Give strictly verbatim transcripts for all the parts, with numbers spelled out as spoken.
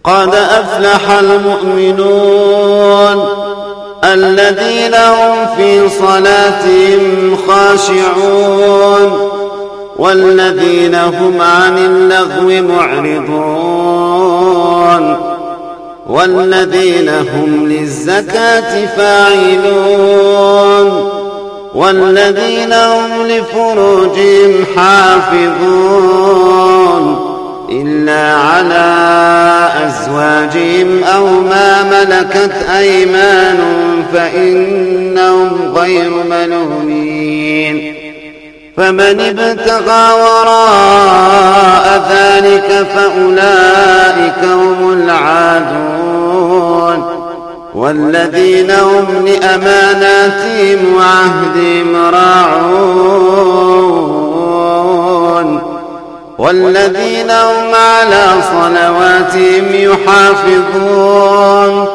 قد أفلح المؤمنون الذين هم في صلاتهم خاشعون والذين هم عن اللغو معرضون والذين هم للزكاة فاعلون والذين هم لفروجهم حافظون إلا على أزواجهم أو ما ملكت أيمانهم فإنهم غير ملومين فمن ابتغى وراء ذلك فأولئك هم العادون والذين هم لأماناتهم وعهدهم راعون والذين هم على صلواتهم يحافظون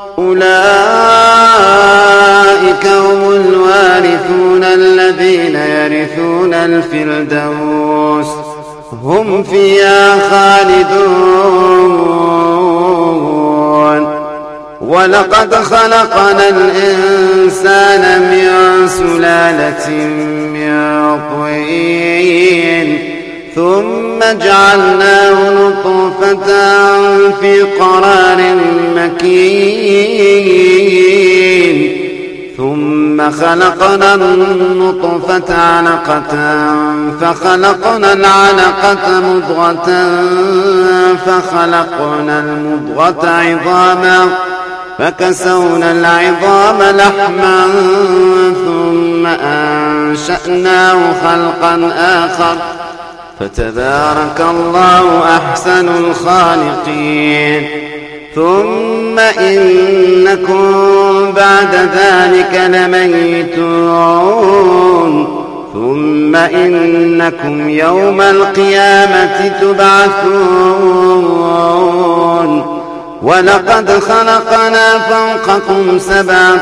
أولئك هم الوارثون الذين يرثون الفردوس هم فيها خالدون ولقد خلقنا الإنسان من سلالة من طين ثم جعلناه نطفة في قرار مكين ثم خلقنا النطفة علقة فخلقنا العلقة مضغة فخلقنا المضغة عظاما فكسونا العظام لحما ثم أنشأناه خلقا آخر فتبارك الله أحسن الخالقين ثم إنكم بعد ذلك لميتون ثم إنكم يوم القيامة تبعثون ولقد خلقنا فوقكم سبع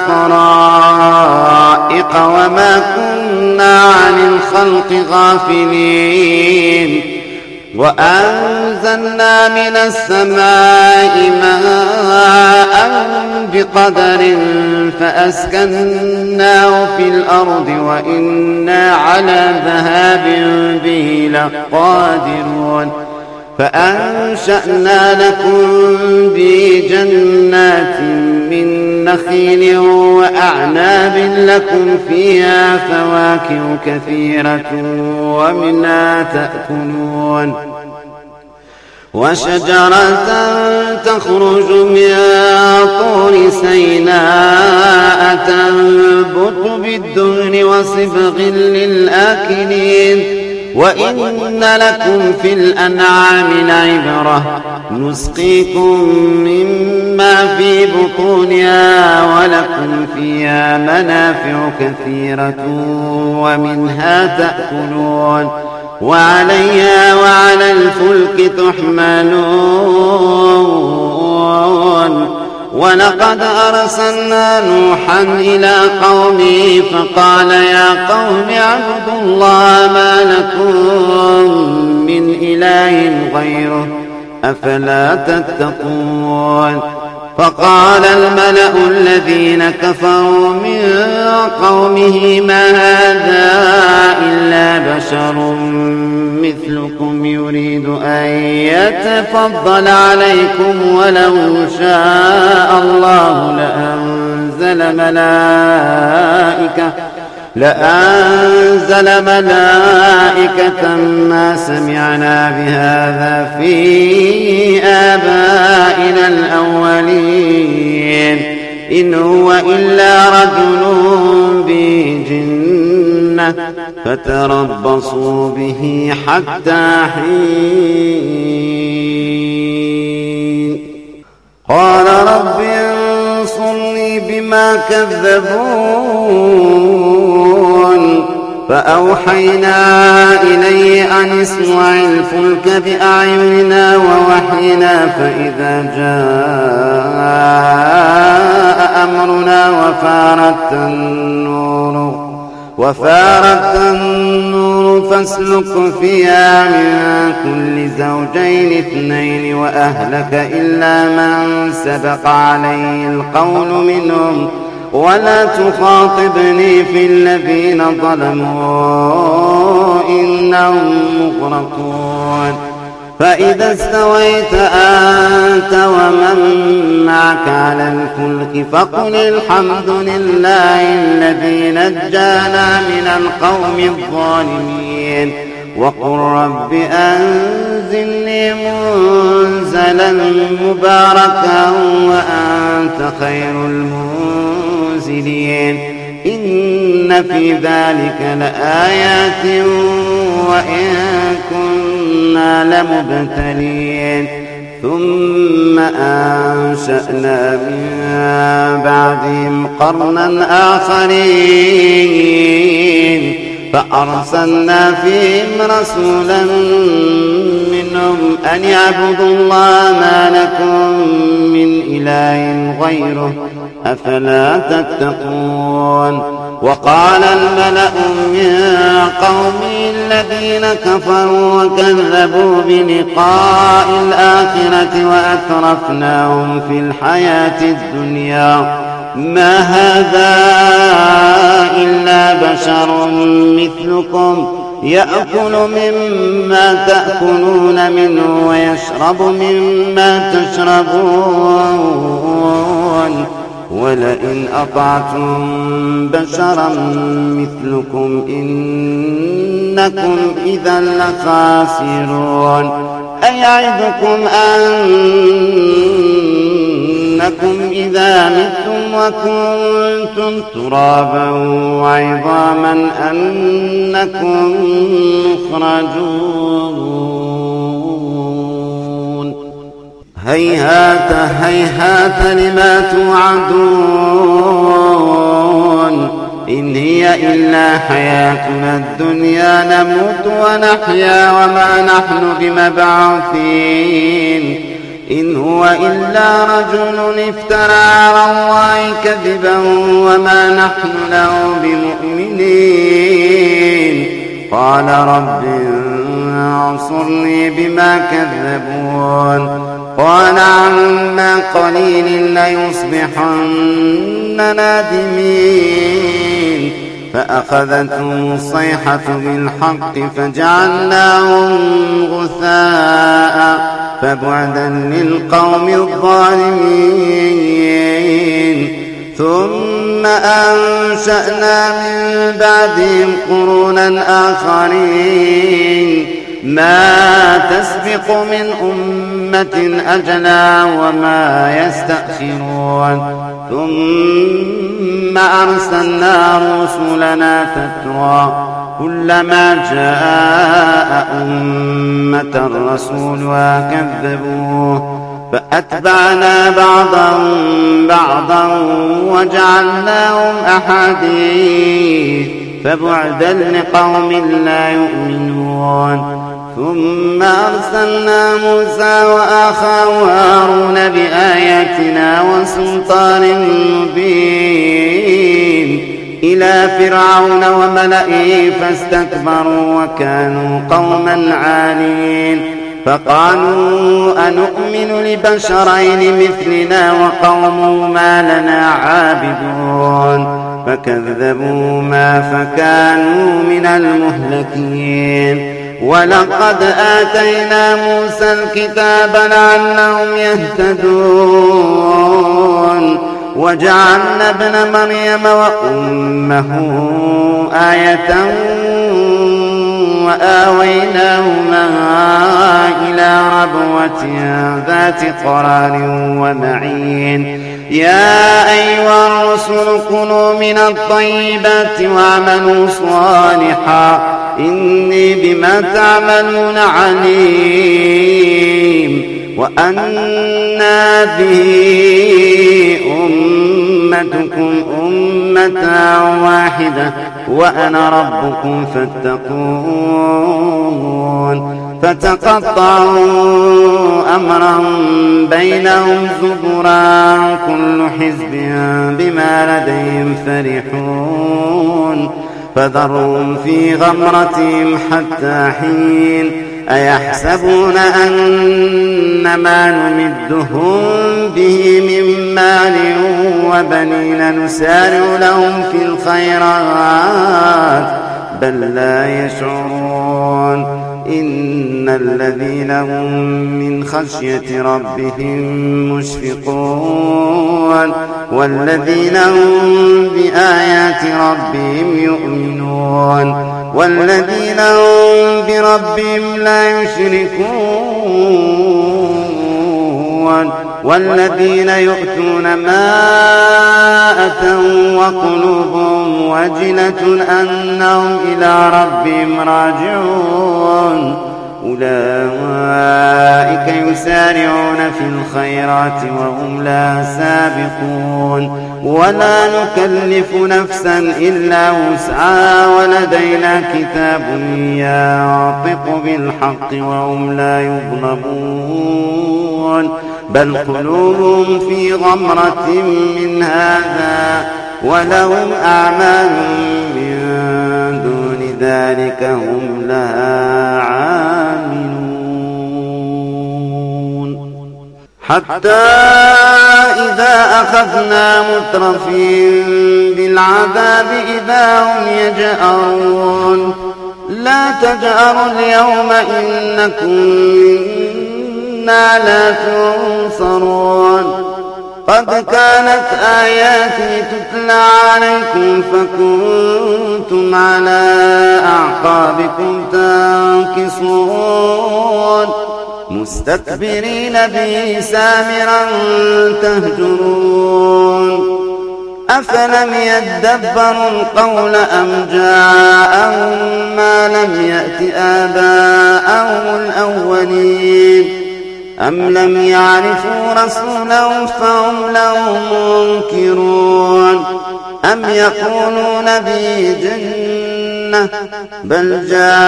طرائق وما كنا عن الخلق غافلين وأنزلنا من السماء ماء بقدر فأسكناه في الأرض وإنا على ذهاب به لقادرون فأنشأنا لكم بجنات من نخيل وأعناب لكم فيها فواكه كثيرة ومنها تأكلون وشجرة تخرج من طور سيناء تنبت بالدهن وصبغ للآكلين وإن لكم في الأنعام لعبرة نسقيكم مما في بطونها ولكم فيها منافع كثيرة ومنها تأكلون وعليها وعلى الفلك تحملون ولقد أرسلنا نوحا إلى قومه فقال يا قوم اعبدوا الله ما لكم من إله غيره أفلا تتقون فقال الملأ الذين كفروا من قومه ما هذا إلا بشر مثلكم يريد أن يتفضل عليكم ولو شاء الله لأنزل ملائكة لأنزل ملائكة ما سمعنا بهذا في آبائنا الأولين إن هو إلا رجل به جنة فتربصوا به حتى حين قال رب انصرني بما كذبون فأوحينا إليه أن اصنع الفلك بأعيننا ووحينا فإذا جاء أمرنا وفارت النور وفارت النور فاسلك فيها من كل زوجين اثنين وأهلك إلا من سبق عليه القول منهم ولا تخاطبني في الذين ظلموا إنهم مغرقون. فإذا استويت أنت ومن معك على الفلك فقل الحمد لله الذي نجانا من القوم الظالمين وقل رب أنزلني منزلا مباركا وأنت خير المنزلين. إن في ذلك لآيات وإن كنا لمبتلين. ثم أنشأنا من بعدهم قرنا آخرين فأرسلنا فيهم رسولا منهم أن يعبدوا الله ما لكم من إله غيره أفلا تتقون. وقال الملأ من قومه الذين كفروا وكذبوا بلقاء الآخرة وأترفناهم في الحياة الدنيا ما هذا إلا بشر مثلكم يأكل مما تأكلون منه ويشرب مما تشربون ولئن أطعتم بشرا مثلكم إنكم إذا لخاسرون. أيعدكم أنكم إذا متم وكنتم ترابا وعظاما أنكم مخرجون. هيهات هيهات لما توعدون إن هي إلا حياتنا الدنيا نموت ونحيا وما نحن بمبعوثين. إن هو إلا رجل افترى على الله كذبا وما نحن له بمؤمنين. قال رب انصرني بما كذبون. قال عما قليل ليصبحن نادمين. فأخذتهم الصيحة بالحق فجعلناهم غثاء فبعدا للقوم الظالمين. ثم أنشأنا من بعدهم قرونا آخرين ما تسبق من أمة أجلا وما يستأخرون. ثم أرسلنا رسلنا تترى كلما جاء أمة رسولها كذبوه فأتبعنا بعضهم بعضا وجعلناهم أحاديث فبعدا لقوم لا يؤمنون. ثم أرسلنا موسى وأخاه هارون بآياتنا وسلطان مبين إلى فرعون وملئه فاستكبروا وكانوا قوما عالين. فقالوا أنؤمن لبشرين مثلنا وقومهما لنا عابدون. فكذبوهما فكانوا من المهلكين. ولقد آتينا موسى الكتاب لعلهم يهتدون. وجعلنا ابن مريم وأمه آية وآويناهما إلى ربوة ذات قرار ومعين. يا أيها الرسل كلوا من الطيبات واعملوا صالحا إني بما تعملون عليم. وأنا به أمتكم أمة واحدة وأنا ربكم فاتقون. فتقطعوا أمرهم بينهم زبرا كل حزب بما لديهم فرحون. فذرهم في غمرتهم حتى حين أيحسبون أن ما نمدهم به من مال وبنين نسارع لهم في الخيرات بل لا يشعرون إن الذين هم من خشية ربهم مشفقون والذين هم بآيات ربهم يؤمنون والذين هم بربهم لا يشركون والذين يؤتون ما أتوا وقلوبهم وجلة أنهم إلى ربهم راجعون أولئك يسارعون في الخيرات وهم لا سابقون ولا نكلف نفسا إلا وسعها ولدينا كتاب ينطق بالحق وهم لا يظلمون بل قلوبهم في غمرة من هذا ولهم أعمال من دون ذلك هم لها عاملون حتى إذا أخذنا مترفين بالعذاب إذا هم يجأرون لا تجأروا اليوم إنكم منا لا تنصرون قد كانت آياتي تتلى عليكم فكنتم على أعقابكم تنكصون مستكبرين به سامرا تهجرون أفلم يدبروا القول أم جاءهم ما لم يأت آباءهم الأولين أم لم يعرفوا رسولهم فهم له منكرون أم يقولون به جنة بل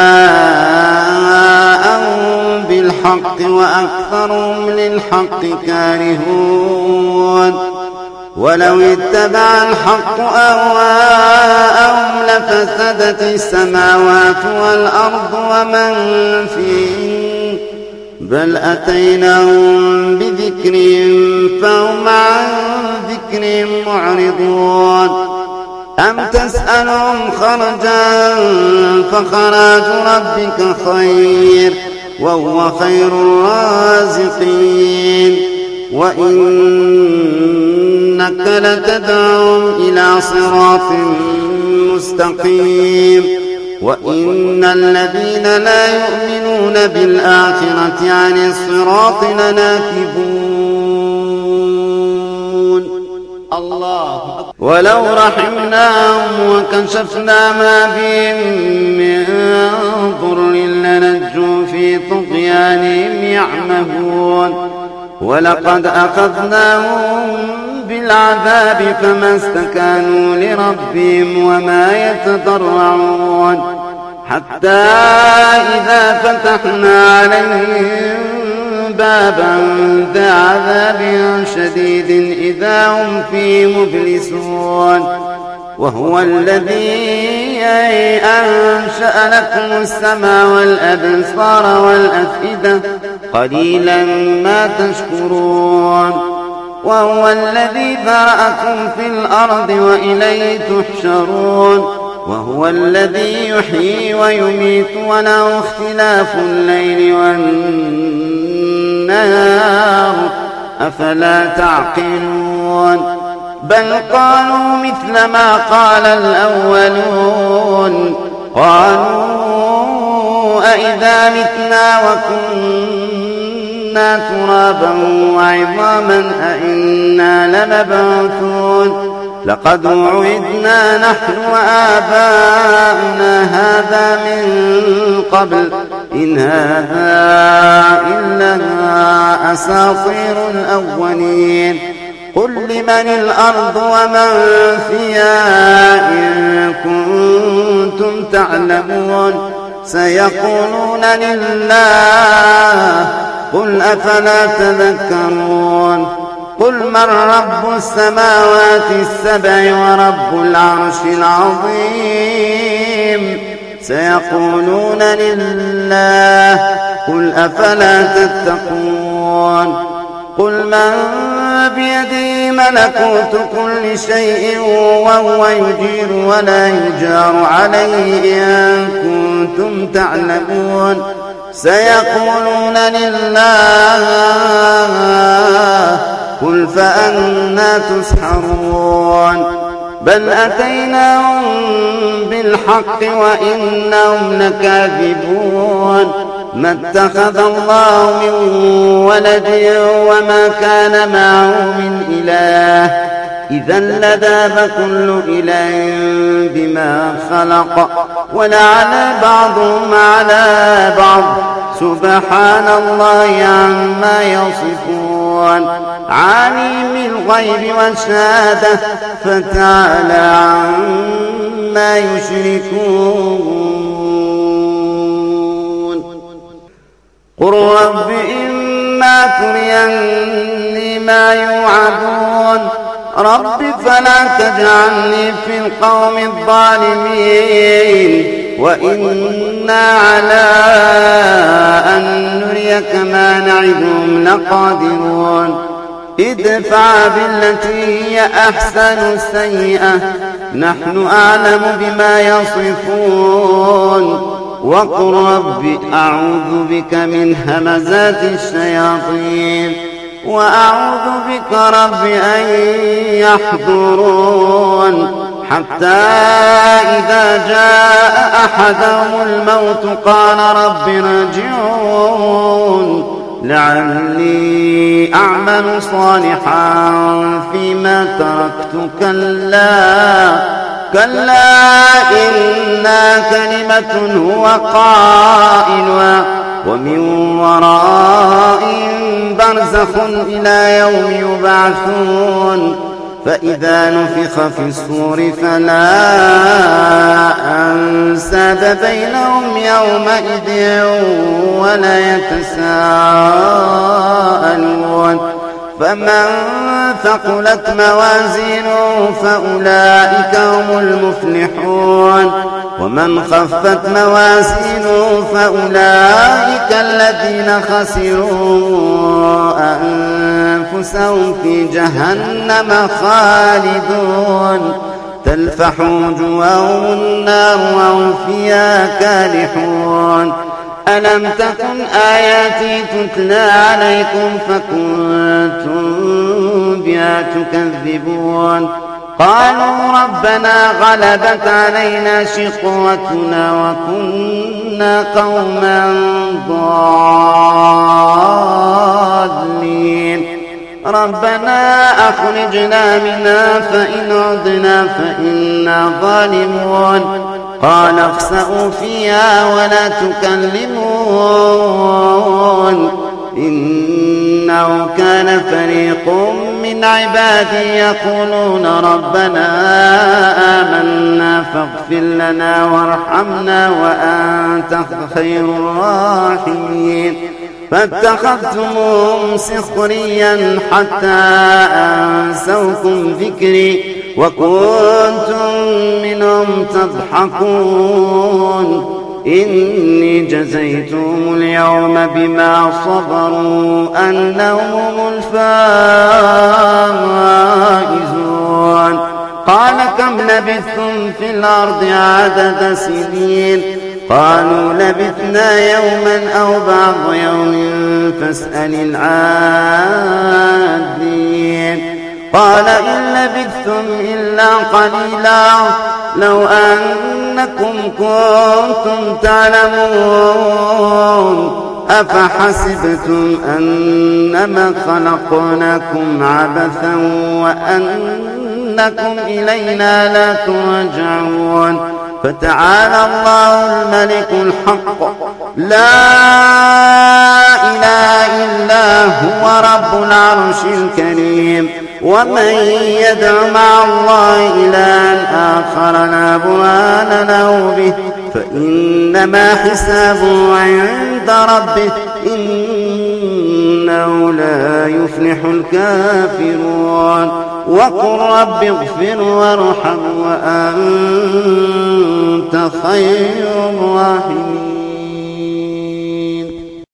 جاءهم بالحق وأكثرهم للحق كارهون ولو اتبع الحق أهواءهم لفسدت السماوات والأرض ومن فيهن بل أتيناهم بذكرهم فهم عن ذكرهم معرضون أم تسألهم خرجا فخراج ربك خير وهو خير الرازقين وإنك لتدعوهم إلى صراط مستقيم وإن الذين لا يؤمنون بالآخرة عن الصراط لناكبون الله ولو رحمناهم وكشفنا ما بهم من ضر لنجوا في طغيانهم يعمهون ولقد أخذناهم بالعذاب فما استكانوا لربهم وما يتضرعون حتى إذا فتحنا عليهم بابا ذا عذاب شديد إذا هم فيه مبلسون وهو الذي أنشأ لكم السماء والأبصار والأفئدة قليلا ما تشكرون وهو الذي ذرأكم في الأرض وإليه تحشرون وهو الذي يحيي ويميت وله اختلاف الليل والنهار أفلا تعقلون بل قالوا مثل ما قال الأولون قالوا أئذا متنا وكنا ترابا وعظاما أئنا لمبعوثون لقد وعدنا نحن وآباؤنا هذا من قبل إن هذا إلا أساطير الأولين قل لمن الأرض ومن فيها إن كنتم تعلمون سيقولون لله قل أفلا تذكرون قل من رب السماوات السبع ورب العرش العظيم سيقولون لله قل أفلا تتقون قل من بيده ملكوت كل شيء وهو يجير ولا يجار عليه إن كنتم تعلمون سيقولون لله قل فأنى تسحرون بل أتيناهم بالحق وإنهم لكاذبون ما اتخذ الله من ولد وما كان معه من إله إذا لذاب كل إله بما خلق ولعن بعضهم على بعض سبحان الله عما يصفون عالم الغيب والشهادة فتعالى عما يشركون قل رب إما تريني ما يوعدون رب فلا تجعلني في القوم الظالمين وإنا على أن نريك ما نعدهم لقادرون ادفع بالتي هي أحسن السيئة نحن أعلم بما يصفون وقل رب أعوذ بك من همزات الشياطين وأعوذ بك رب أن يحضرون حتى إذا جاء أحدهم الموت قال رب ارجعون لعلي أعمل صالحا فيما تركت كلا كلا إنا كلمة هو قائلها ومن ورائهم برزخ إلى يوم يبعثون فإذا نفخ في الصور فلا أنساب بينهم يومئذ ولا يتساءلون فمن ثقلت موازينه فأولئك هم المفلحون ومن خفت موازينه فأولئك الذين خسروا أنفسهم في جهنم خالدون تلفح وجوههم النار وهم فيها كالحون ألم تكن آياتي تتلى عليكم فكنتم بها تكذبون قالوا ربنا غلبت علينا شقوتنا وكنا قوما ضالين ربنا أخرجنا منها فإن عدنا فإنا ظالمون قال اخسئوا فيها ولا تكلمون إنه كان فريق من عبادي يقولون ربنا آمنا فاغفر لنا وارحمنا وأنت خير الراحمين فاتخذتموهم سخريا حتى أنسوكم ذكري وكنتم منهم تضحكون إني جزيتهم اليوم بما صبروا أنهم هم الفائزون قال كم لبثتم في الأرض عدد سنين قالوا لبثنا يوما أو بعض يوم فاسأل العادين قال إن لبثتم إلا قليلا لو أنكم كنتم تعلمون أفحسبتم أنما خلقناكم عبثا وأنكم إلينا لا ترجعون فتعالى الله الملك الحق لا إله إلا هو رب العرش الكريم ومن يدع مع الله إلها آخر لا برهان له به فإنما حسابه عند ربه إنه لا يفلح الكافرون. وقل رب اغفر وارحم وأنت خير الراحمين.